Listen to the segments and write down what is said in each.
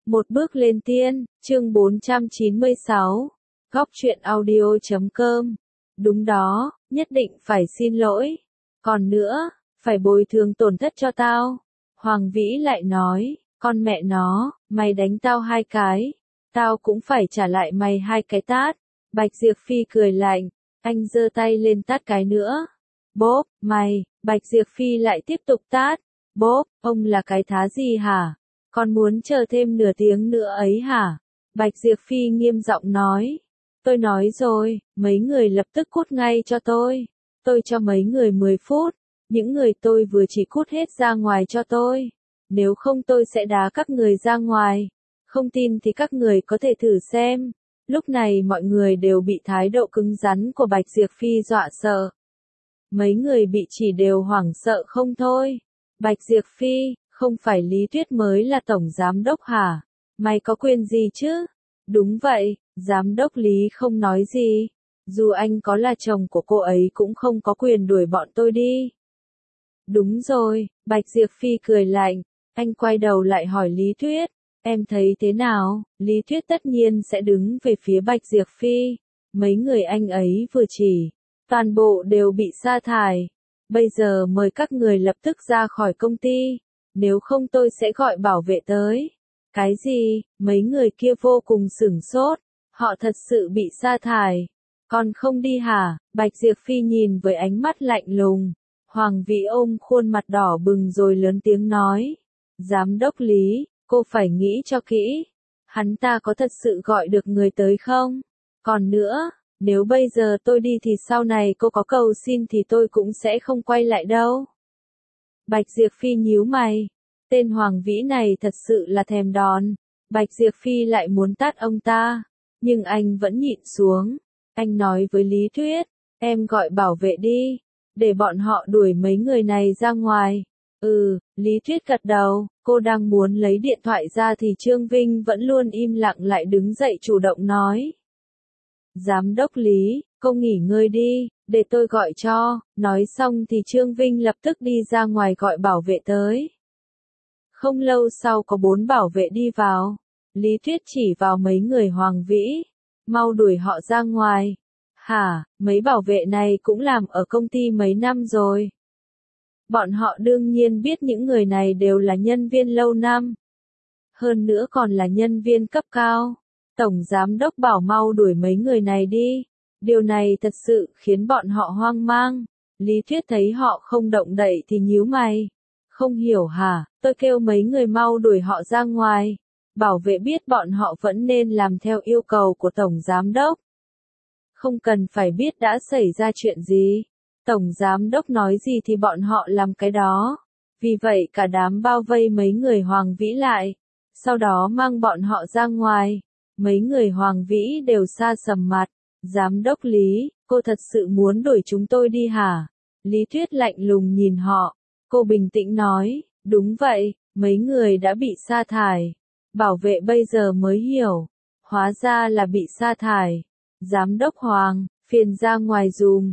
Một bước lên tiên, chương 496. Góc truyện audio.com. Đúng đó, nhất định phải xin lỗi. Còn nữa, phải bồi thường tổn thất cho tao. Hoàng Vĩ lại nói, con mẹ nó, mày đánh tao 2 cái. Tao cũng phải trả lại mày 2 cái tát. Bạch Diệp Phi cười lạnh, anh giơ tay lên tát cái nữa. Bốp, mày, Bạch Diệp Phi lại tiếp tục tát. Bốp, ông là cái thá gì hả? Còn muốn chờ thêm nửa tiếng nữa ấy hả? Bạch Diệp Phi nghiêm giọng nói. Tôi nói rồi, mấy người lập tức cút ngay cho tôi. Tôi cho mấy người 10 phút. Những người tôi vừa chỉ cút hết ra ngoài cho tôi. Nếu không tôi sẽ đá các người ra ngoài. Không tin thì các người có thể thử xem. Lúc này mọi người đều bị thái độ cứng rắn của Bạch Diệp Phi dọa sợ. Mấy người bị chỉ đều hoảng sợ không thôi. Bạch Diệp Phi, không phải Lý Tuyết mới là tổng giám đốc hả? Mày có quyền gì chứ? Đúng vậy, giám đốc Lý không nói gì. Dù anh có là chồng của cô ấy cũng không có quyền đuổi bọn tôi đi. Đúng rồi, Bạch Diệp Phi cười lạnh. Anh quay đầu lại hỏi Lý Tuyết. Em thấy thế nào? Lý Tuyết tất nhiên sẽ đứng về phía Bạch Diệp Phi. Mấy người anh ấy vừa chỉ. Toàn bộ đều bị sa thải. Bây giờ mời các người lập tức ra khỏi công ty. Nếu không tôi sẽ gọi bảo vệ tới. Cái gì? Mấy người kia vô cùng sửng sốt. Họ thật sự bị sa thải. Còn không đi hả? Bạch Diệp Phi nhìn với ánh mắt lạnh lùng. Hoàng Vĩ ôm khuôn mặt đỏ bừng rồi lớn tiếng nói. Giám đốc Lý, cô phải nghĩ cho kỹ. Hắn ta có thật sự gọi được người tới không? Còn nữa, nếu bây giờ tôi đi thì sau này cô có cầu xin thì tôi cũng sẽ không quay lại đâu. Bạch Diệp Phi nhíu mày. Tên Hoàng Vĩ này thật sự là thèm đòn. Bạch Diệp Phi lại muốn tát ông ta. Nhưng anh vẫn nhịn xuống. Anh nói với Lý Tuyết. Em gọi bảo vệ đi. Để bọn họ đuổi mấy người này ra ngoài. Lý Tuyết gật đầu. Cô đang muốn lấy điện thoại ra thì Trương Vinh vẫn luôn im lặng lại đứng dậy chủ động nói. Giám đốc Lý, cô nghỉ ngơi đi, để tôi gọi cho. Nói xong thì Trương Vinh lập tức đi ra ngoài gọi bảo vệ tới. Không lâu sau có 4 bảo vệ đi vào. Lý Tuyết chỉ vào mấy người Hoàng Vĩ. Mau đuổi họ ra ngoài. Hả, mấy bảo vệ này cũng làm ở công ty mấy năm rồi. Bọn họ đương nhiên biết những người này đều là nhân viên lâu năm. Hơn nữa còn là nhân viên cấp cao. Tổng giám đốc bảo mau đuổi mấy người này đi. Điều này thật sự khiến bọn họ hoang mang. Lý Tuyết thấy họ không động đậy thì nhíu mày. Không hiểu hả, tôi kêu mấy người mau đuổi họ ra ngoài. Bảo vệ biết bọn họ vẫn nên làm theo yêu cầu của Tổng Giám Đốc. Không cần phải biết đã xảy ra chuyện gì. Tổng Giám Đốc nói gì thì bọn họ làm cái đó. Vì vậy cả đám bao vây mấy người Hoàng Vĩ lại. Sau đó mang bọn họ ra ngoài. Mấy người Hoàng Vĩ đều sa sầm mặt. Giám đốc Lý, cô thật sự muốn đuổi chúng tôi đi hả? Lý Tuyết lạnh lùng nhìn họ. Cô bình tĩnh nói, đúng vậy, mấy người đã bị sa thải. Bảo vệ bây giờ mới hiểu. Hóa ra là bị sa thải. Giám đốc Hoàng, phiền ra ngoài dùm,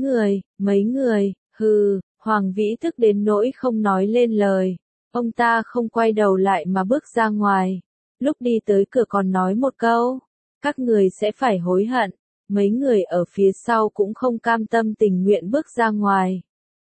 mấy người, Hoàng Vĩ tức đến nỗi không nói lên lời. Ông ta không quay đầu lại mà bước ra ngoài. Lúc đi tới cửa còn nói một câu. Các người sẽ phải hối hận. Mấy người ở phía sau cũng không cam tâm tình nguyện bước ra ngoài.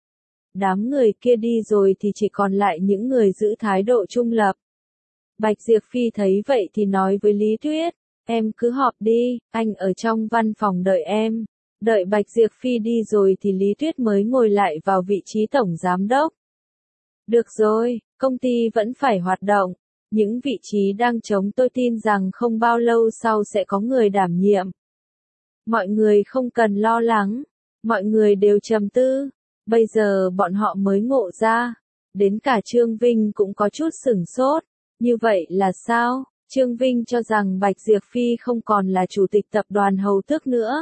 Đám người kia đi rồi thì chỉ còn lại những người giữ thái độ trung lập. Bạch Diệp Phi thấy vậy thì nói với Lý Tuyết. Em cứ họp đi, anh ở trong văn phòng đợi em. Đợi Bạch Diệp Phi đi rồi thì Lý Tuyết mới ngồi lại vào vị trí tổng giám đốc. Được rồi, công ty vẫn phải hoạt động. Những vị trí đang trống tôi tin rằng không bao lâu sau sẽ có người đảm nhiệm. Mọi người không cần lo lắng. Mọi người đều trầm tư. Bây giờ bọn họ mới ngộ ra. Đến cả Trương Vinh cũng có chút sửng sốt. Như vậy là sao? Trương Vinh cho rằng Bạch Diệp Phi không còn là chủ tịch tập đoàn Hầu Tước nữa.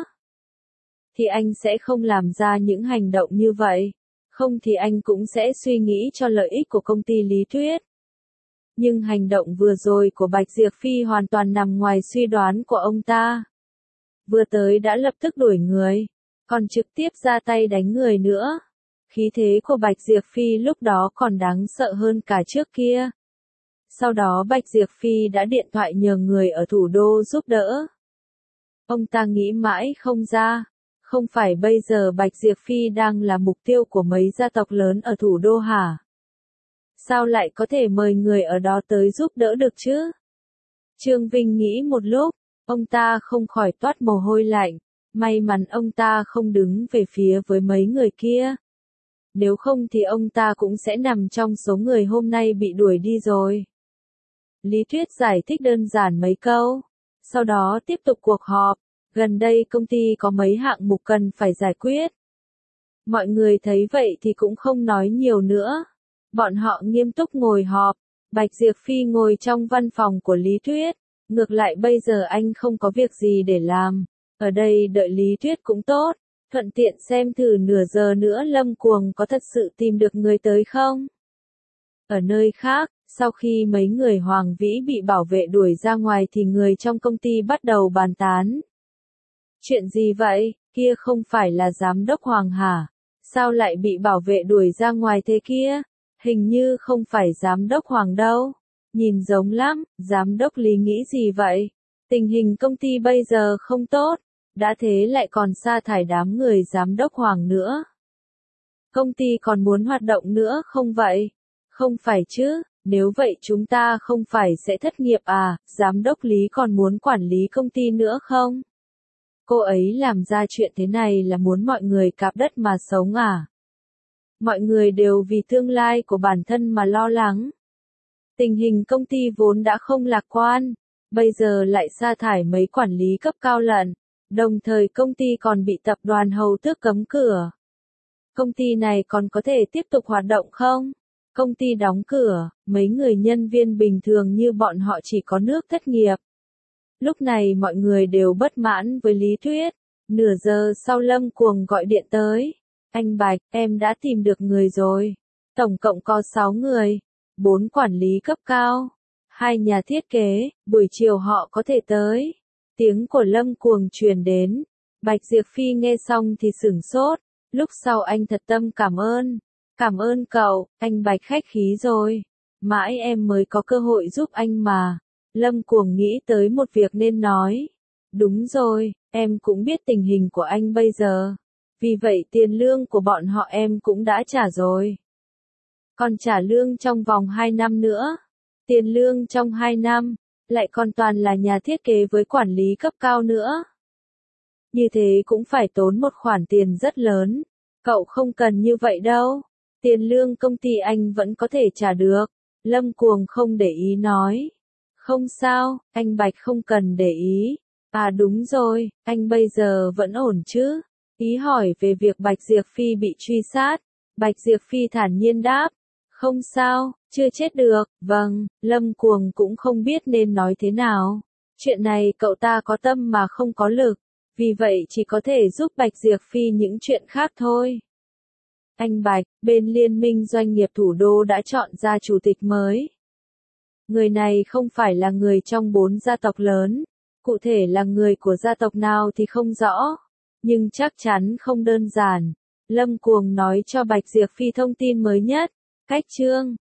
Thì anh sẽ không làm ra những hành động như vậy. Không thì anh cũng sẽ suy nghĩ cho lợi ích của công ty Lý Tuyết. Nhưng hành động vừa rồi của Bạch Diệp Phi hoàn toàn nằm ngoài suy đoán của ông ta. Vừa tới đã lập tức đuổi người, còn trực tiếp ra tay đánh người nữa. Khí thế của Bạch Diệp Phi lúc đó còn đáng sợ hơn cả trước kia. Sau đó Bạch Diệp Phi đã điện thoại nhờ người ở thủ đô giúp đỡ. Ông ta nghĩ mãi không ra, không phải bây giờ Bạch Diệp Phi đang là mục tiêu của mấy gia tộc lớn ở thủ đô hả? Sao lại có thể mời người ở đó tới giúp đỡ được chứ? Trương Vinh nghĩ một lúc, ông ta không khỏi toát mồ hôi lạnh, may mắn ông ta không đứng về phía với mấy người kia. Nếu không thì ông ta cũng sẽ nằm trong số người hôm nay bị đuổi đi rồi. Lý Thuyết giải thích đơn giản mấy câu, sau đó tiếp tục cuộc họp. Gần đây công ty có mấy hạng mục cần phải giải quyết. Mọi người thấy vậy thì cũng không nói nhiều nữa. Bọn họ nghiêm túc ngồi họp. Bạch Diệp Phi ngồi trong văn phòng của Lý Thuyết. Ngược lại bây giờ anh không có việc gì để làm. Ở đây đợi Lý Thuyết cũng tốt. Thuận tiện xem thử nửa giờ nữa Lâm Cuồng có thật sự tìm được người tới không. Ở nơi khác, sau khi mấy người Hoàng Vĩ bị bảo vệ đuổi ra ngoài thì người trong công ty bắt đầu bàn tán. Chuyện gì vậy, kia không phải là giám đốc Hoàng hả? Sao lại bị bảo vệ đuổi ra ngoài thế kia? Hình như không phải giám đốc Hoàng đâu. Nhìn giống lắm, giám đốc Lý nghĩ gì vậy? Tình hình công ty bây giờ không tốt, đã thế lại còn sa thải đám người giám đốc Hoàng nữa. Công ty còn muốn hoạt động nữa không vậy? Không phải chứ, nếu vậy chúng ta không phải sẽ thất nghiệp à, giám đốc Lý còn muốn quản lý công ty nữa không? Cô ấy làm ra chuyện thế này là muốn mọi người cạp đất mà sống à? Mọi người đều vì tương lai của bản thân mà lo lắng. Tình hình công ty vốn đã không lạc quan, bây giờ lại sa thải mấy quản lý cấp cao lận, đồng thời công ty còn bị tập đoàn Hầu Tước cấm cửa. Công ty này còn có thể tiếp tục hoạt động không? Công ty đóng cửa, mấy người nhân viên bình thường như bọn họ chỉ có nước thất nghiệp. Lúc này mọi người đều bất mãn với Lý Thuyết. Nửa giờ sau Lâm Cuồng gọi điện tới. Anh Bạch, em đã tìm được người rồi. Tổng cộng có 6 người. 4 quản lý cấp cao. 2 nhà thiết kế, buổi chiều họ có thể tới. Tiếng của Lâm Cuồng truyền đến. Bạch Diệp Phi nghe xong thì sửng sốt. Lúc sau anh thật tâm cảm ơn. Cảm ơn cậu, anh Bạch khách khí rồi. Mãi em mới có cơ hội giúp anh mà. Lâm Cuồng nghĩ tới một việc nên nói. Đúng rồi, em cũng biết tình hình của anh bây giờ. Vì vậy tiền lương của bọn họ em cũng đã trả rồi. Còn trả lương trong vòng 2 năm nữa. Tiền lương trong 2 năm, lại còn toàn là nhà thiết kế với quản lý cấp cao nữa. Như thế cũng phải tốn một khoản tiền rất lớn. Cậu không cần như vậy đâu. Tiền lương công ty anh vẫn có thể trả được. Lâm Cuồng không để ý nói. Không sao, anh Bạch không cần để ý. À đúng rồi, anh bây giờ vẫn ổn chứ? Ý hỏi về việc Bạch Diệp Phi bị truy sát. Bạch Diệp Phi thản nhiên đáp. Không sao, chưa chết được. Vâng, Lâm Cuồng cũng không biết nên nói thế nào. Chuyện này cậu ta có tâm mà không có lực. Vì vậy chỉ có thể giúp Bạch Diệp Phi những chuyện khác thôi. Anh Bạch, bên Liên minh Doanh nghiệp Thủ đô đã chọn ra chủ tịch mới. Người này không phải là người trong 4 gia tộc lớn. Cụ thể là người của gia tộc nào thì không rõ. Nhưng chắc chắn không đơn giản. Lâm Cuồng nói cho Bạch Diệp Phi thông tin mới nhất. Cách chương